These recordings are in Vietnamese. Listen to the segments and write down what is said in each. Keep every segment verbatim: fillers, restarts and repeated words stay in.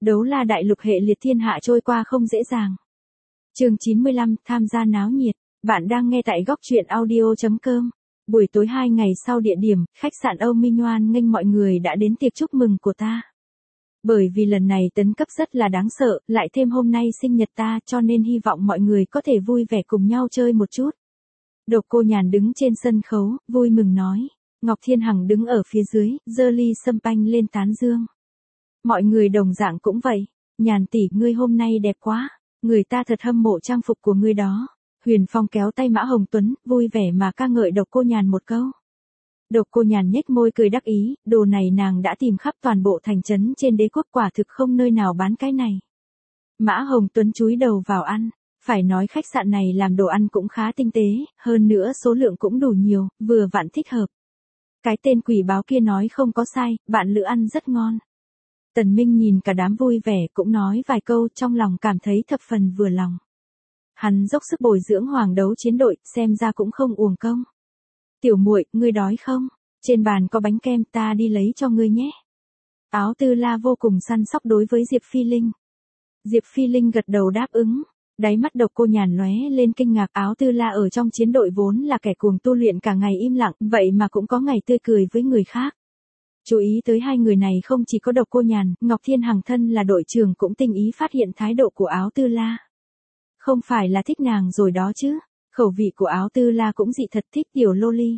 Đấu la đại lục hệ liệt thiên hạ trôi qua không dễ dàng. Chương chín mươi lăm, tham gia náo nhiệt. Bạn đang nghe tại góc truyện audio chấm com. Buổi tối hai ngày sau địa điểm, khách sạn Âu Minh Oan nghênh mọi người đã đến tiệc chúc mừng của ta. Bởi vì lần này tấn cấp rất là đáng sợ, lại thêm hôm nay sinh nhật ta cho nên hy vọng mọi người có thể vui vẻ cùng nhau chơi một chút. Độc Cô Nhàn đứng trên sân khấu, vui mừng nói. Ngọc Thiên Hằng đứng ở phía dưới, giơ ly sâm panh lên tán dương. Mọi người đồng dạng cũng vậy. Nhàn tỷ, ngươi hôm nay đẹp quá. Người ta thật hâm mộ trang phục của ngươi đó. Huyền Phong kéo tay Mã Hồng Tuấn, vui vẻ mà ca ngợi Độc Cô Nhàn một câu. Độc Cô Nhàn nhếch môi cười đắc ý, đồ này nàng đã tìm khắp toàn bộ thành trấn trên đế quốc, quả thực không nơi nào bán cái này. Mã Hồng Tuấn chúi đầu vào ăn, phải nói khách sạn này làm đồ ăn cũng khá tinh tế, hơn nữa số lượng cũng đủ nhiều, vừa vặn thích hợp. Cái tên quỷ báo kia nói không có sai, bạn lữ ăn rất ngon. Tần Minh nhìn cả đám vui vẻ cũng nói vài câu, trong lòng cảm thấy thập phần vừa lòng. Hắn dốc sức bồi dưỡng hoàng đấu chiến đội, xem ra cũng không uổng công. Tiểu muội, ngươi đói không? Trên bàn có bánh kem, ta đi lấy cho ngươi nhé. Áo Tư La vô cùng săn sóc đối với Diệp Phi Linh. Diệp Phi Linh gật đầu đáp ứng. Đáy mắt Độc Cô Nhàn lóe lên kinh ngạc, Áo Tư La ở trong chiến đội vốn là kẻ cuồng tu luyện cả ngày im lặng, vậy mà cũng có ngày tươi cười với người khác. Chú ý tới hai người này không chỉ có Độc Cô Nhàn, Ngọc Thiên Hằng thân là đội trưởng cũng tinh ý phát hiện thái độ của Áo Tư La. Không phải là thích nàng rồi đó chứ, khẩu vị của Áo Tư La cũng dị thật, thích tiểu loli.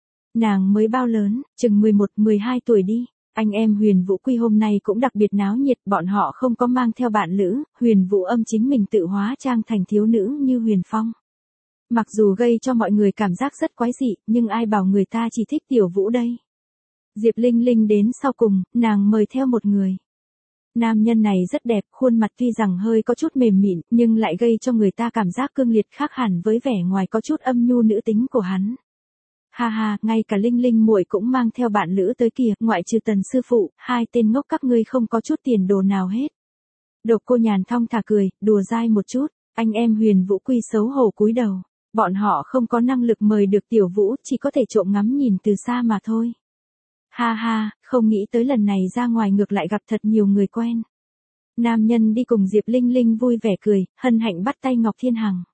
Nàng mới bao lớn, chừng mười một mười hai tuổi đi. Anh em Huyền Vũ Quy hôm nay cũng đặc biệt náo nhiệt, bọn họ không có mang theo bạn lữ, Huyền Vũ Âm chính mình tự hóa trang thành thiếu nữ như Huyền Phong. Mặc dù gây cho mọi người cảm giác rất quái dị, nhưng ai bảo người ta chỉ thích tiểu Vũ đây. Diệp Linh Linh đến sau cùng, nàng mời theo một người. Nam nhân này rất đẹp, khuôn mặt tuy rằng hơi có chút mềm mịn, nhưng lại gây cho người ta cảm giác cương liệt, khác hẳn với vẻ ngoài có chút âm nhu nữ tính của hắn. Ha ha, ngay cả Linh Linh muội cũng mang theo bạn lữ tới kìa, ngoại trừ Tần sư phụ, hai tên ngốc các ngươi không có chút tiền đồ nào hết. Độc Cô Nhàn thong thả cười, đùa dai một chút, anh em Huyền Vũ Quy xấu hổ cúi đầu, bọn họ không có năng lực mời được tiểu Vũ, chỉ có thể trộm ngắm nhìn từ xa mà thôi. Ha ha, không nghĩ tới lần này ra ngoài ngược lại gặp thật nhiều người quen. Nam nhân đi cùng Diệp Linh Linh vui vẻ cười, hân hạnh bắt tay Ngọc Thiên Hằng.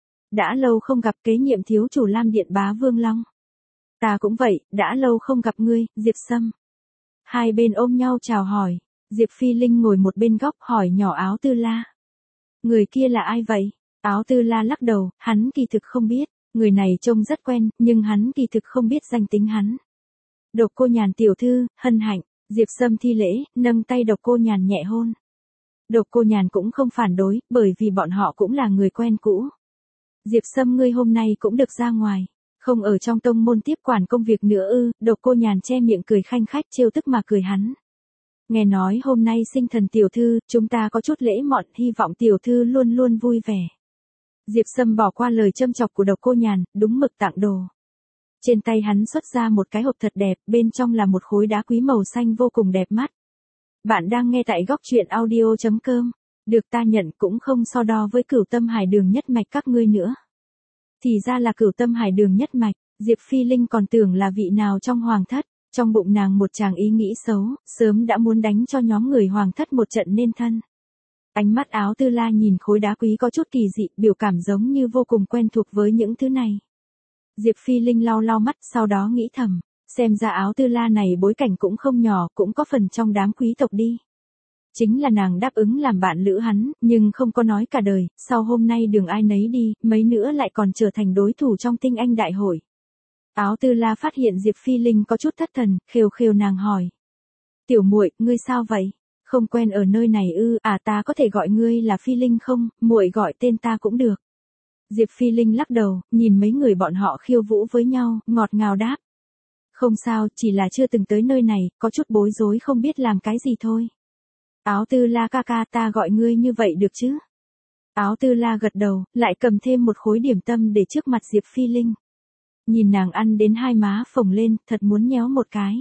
Đã lâu không gặp kế nhiệm thiếu chủ Lam Điện Bá Vương Long. Ta cũng vậy, đã lâu không gặp ngươi, Diệp Sâm. Hai bên ôm nhau chào hỏi, Diệp Phi Linh ngồi một bên góc hỏi nhỏ Áo Tư La. Người kia là ai vậy? Áo Tư La lắc đầu, hắn kỳ thực không biết, người này trông rất quen, nhưng hắn kỳ thực không biết danh tính hắn. Độc Cô Nhàn tiểu thư, hân hạnh, Diệp Sâm thi lễ, nâng tay Độc Cô Nhàn nhẹ hôn. Độc Cô Nhàn cũng không phản đối, bởi vì bọn họ cũng là người quen cũ. Diệp Sâm, ngươi hôm nay cũng được ra ngoài, không ở trong tông môn tiếp quản công việc nữa ư? Độc Cô Nhàn che miệng cười khanh khách, trêu tức mà cười hắn. Nghe nói hôm nay sinh thần tiểu thư, chúng ta có chút lễ mọn, hy vọng tiểu thư luôn luôn vui vẻ. Diệp Sâm bỏ qua lời châm chọc của Độc Cô Nhàn, đúng mực tặng đồ. Trên tay hắn xuất ra một cái hộp thật đẹp, bên trong là một khối đá quý màu xanh vô cùng đẹp mắt. Bạn đang nghe tại góc truyện audio chấm com. Được ta nhận cũng không so đo với Cửu Tâm Hải Đường nhất mạch các ngươi nữa. Thì ra là Cửu Tâm Hải Đường nhất mạch, Diệp Phi Linh còn tưởng là vị nào trong hoàng thất, trong bụng nàng một tràng ý nghĩ xấu, sớm đã muốn đánh cho nhóm người hoàng thất một trận nên thân. Ánh mắt Áo Tư La nhìn khối đá quý có chút kỳ dị, biểu cảm giống như vô cùng quen thuộc với những thứ này. Diệp Phi Linh lau lau mắt, sau đó nghĩ thầm, xem ra Áo Tư La này bối cảnh cũng không nhỏ, cũng có phần trong đám quý tộc đi. Chính là nàng đáp ứng làm bạn lữ hắn, nhưng không có nói cả đời, sau hôm nay đường ai nấy đi, mấy nữa lại còn trở thành đối thủ trong tinh anh đại hội. Áo Tư La phát hiện Diệp Phi Linh có chút thất thần, khều khều nàng hỏi. Tiểu muội, ngươi sao vậy? Không quen ở nơi này ư? À, ta có thể gọi ngươi là Phi Linh không? Muội gọi tên ta cũng được. Diệp Phi Linh lắc đầu, nhìn mấy người bọn họ khiêu vũ với nhau, ngọt ngào đáp. Không sao, chỉ là chưa từng tới nơi này, có chút bối rối không biết làm cái gì thôi. Áo Tư La ca ca, ta gọi ngươi như vậy được chứ? Áo Tư La gật đầu, lại cầm thêm một khối điểm tâm để trước mặt Diệp Phi Linh. Nhìn nàng ăn đến hai má phồng lên, thật muốn nhéo một cái.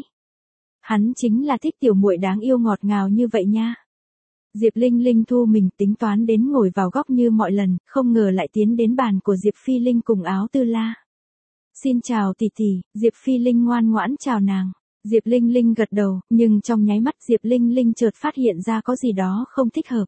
Hắn chính là thích tiểu muội đáng yêu ngọt ngào như vậy nha. Diệp Linh Linh thu mình tính toán đến ngồi vào góc như mọi lần, không ngờ lại tiến đến bàn của Diệp Phi Linh cùng Áo Tư La. Xin chào tỷ tỷ, Diệp Phi Linh ngoan ngoãn chào nàng. Diệp Linh Linh gật đầu, nhưng trong nháy mắt Diệp Linh Linh chợt phát hiện ra có gì đó không thích hợp.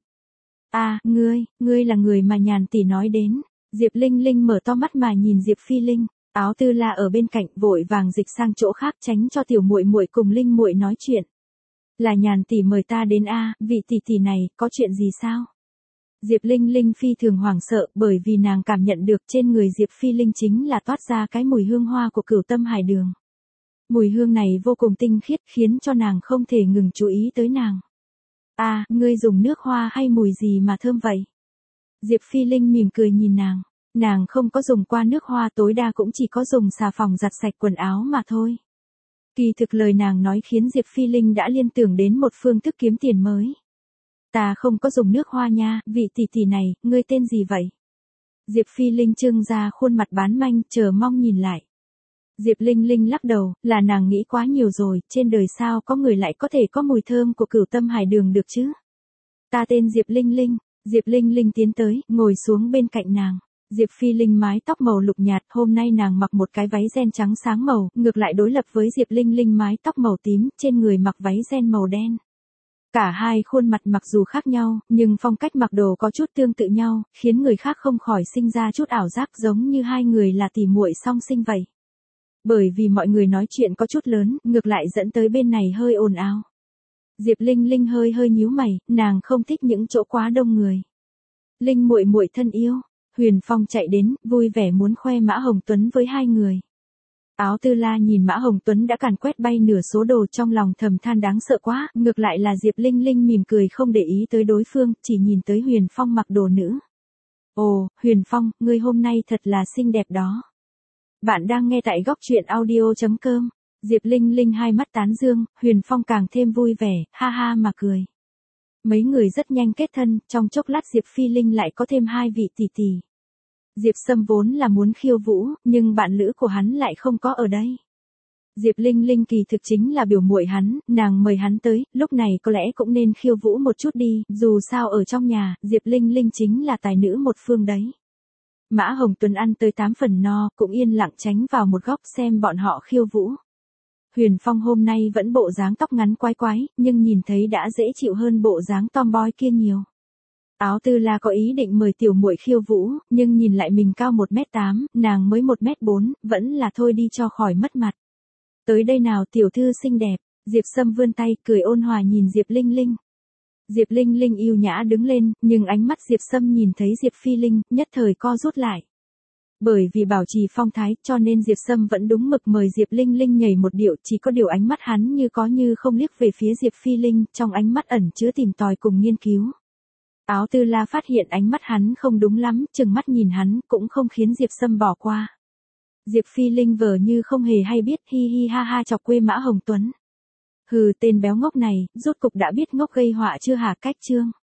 À, ngươi, ngươi là người mà Nhàn tỷ nói đến. Diệp Linh Linh mở to mắt mà nhìn Diệp Phi Linh, Áo Tư La ở bên cạnh vội vàng dịch sang chỗ khác tránh cho tiểu muội muội cùng Linh muội nói chuyện. Là Nhàn tỷ mời ta đến a, à, vị tỷ tỷ này, có chuyện gì sao? Diệp Linh Linh phi thường hoảng sợ bởi vì nàng cảm nhận được trên người Diệp Phi Linh chính là toát ra cái mùi hương hoa của Cửu Tâm Hải Đường. Mùi hương này vô cùng tinh khiết khiến cho nàng không thể ngừng chú ý tới nàng. À, ngươi dùng nước hoa hay mùi gì mà thơm vậy? Diệp Phi Linh mỉm cười nhìn nàng. Nàng không có dùng qua nước hoa, tối đa cũng chỉ có dùng xà phòng giặt sạch quần áo mà thôi. Kỳ thực lời nàng nói khiến Diệp Phi Linh đã liên tưởng đến một phương thức kiếm tiền mới. Ta không có dùng nước hoa nha, vị tỷ tỷ này, ngươi tên gì vậy? Diệp Phi Linh trưng ra khuôn mặt bán manh, chờ mong nhìn lại. Diệp Linh Linh lắc đầu, là nàng nghĩ quá nhiều rồi, trên đời sao có người lại có thể có mùi thơm của Cửu Tâm Hải Đường được chứ? Ta tên Diệp Linh Linh. Diệp Linh Linh tiến tới, ngồi xuống bên cạnh nàng. Diệp Phi Linh mái tóc màu lục nhạt, hôm nay nàng mặc một cái váy ren trắng sáng màu, ngược lại đối lập với Diệp Linh Linh mái tóc màu tím, trên người mặc váy ren màu đen. Cả hai khuôn mặt mặc dù khác nhau, nhưng phong cách mặc đồ có chút tương tự nhau, khiến người khác không khỏi sinh ra chút ảo giác giống như hai người là tỷ muội song sinh vậy. Bởi vì mọi người nói chuyện có chút lớn, ngược lại dẫn tới bên này hơi ồn ào. Diệp Linh Linh hơi hơi nhíu mày, nàng không thích những chỗ quá đông người. Linh muội muội thân yêu, Huyền Phong chạy đến, vui vẻ muốn khoe Mã Hồng Tuấn với hai người. Áo Tư La nhìn Mã Hồng Tuấn đã càn quét bay nửa số đồ trong lòng thầm than đáng sợ quá, ngược lại là Diệp Linh Linh mỉm cười không để ý tới đối phương, chỉ nhìn tới Huyền Phong mặc đồ nữ. Ồ, Huyền Phong, ngươi hôm nay thật là xinh đẹp đó. Bạn đang nghe tại góc truyện audio chấm com. Diệp Linh Linh hai mắt tán dương, Huyền Phong càng thêm vui vẻ, ha ha mà cười. Mấy người rất nhanh kết thân, trong chốc lát Diệp Phi Linh lại có thêm hai vị tỷ tỷ. Diệp Sâm vốn là muốn khiêu vũ, nhưng bạn lữ của hắn lại không có ở đây. Diệp Linh Linh kỳ thực chính là biểu muội hắn, nàng mời hắn tới, lúc này có lẽ cũng nên khiêu vũ một chút đi, dù sao ở trong nhà, Diệp Linh Linh chính là tài nữ một phương đấy. Mã Hồng Tuấn ăn tới tám phần no, cũng yên lặng tránh vào một góc xem bọn họ khiêu vũ. Huyền Phong hôm nay vẫn bộ dáng tóc ngắn quái quái, nhưng nhìn thấy đã dễ chịu hơn bộ dáng tomboy kia nhiều. Áo Tư La có ý định mời tiểu muội khiêu vũ, nhưng nhìn lại mình cao một mét tám, nàng mới một mét bốn, vẫn là thôi đi cho khỏi mất mặt. Tới đây nào tiểu thư xinh đẹp, Diệp Sâm vươn tay, cười ôn hòa nhìn Diệp Linh Linh. Diệp Linh Linh yêu nhã đứng lên, nhưng ánh mắt Diệp Sâm nhìn thấy Diệp Phi Linh, nhất thời co rút lại. Bởi vì bảo trì phong thái, cho nên Diệp Sâm vẫn đúng mực mời Diệp Linh Linh nhảy một điệu, chỉ có điều ánh mắt hắn như có như không liếc về phía Diệp Phi Linh, trong ánh mắt ẩn chứa tìm tòi cùng nghiên cứu. Áo Tư La phát hiện ánh mắt hắn không đúng lắm, chừng mắt nhìn hắn, cũng không khiến Diệp Sâm bỏ qua. Diệp Phi Linh vờ như không hề hay biết, hi hi ha ha chọc quê Mã Hồng Tuấn. Hừ, tên béo ngốc này, rốt cục đã biết ngốc gây họa chưa hả? Cách chương.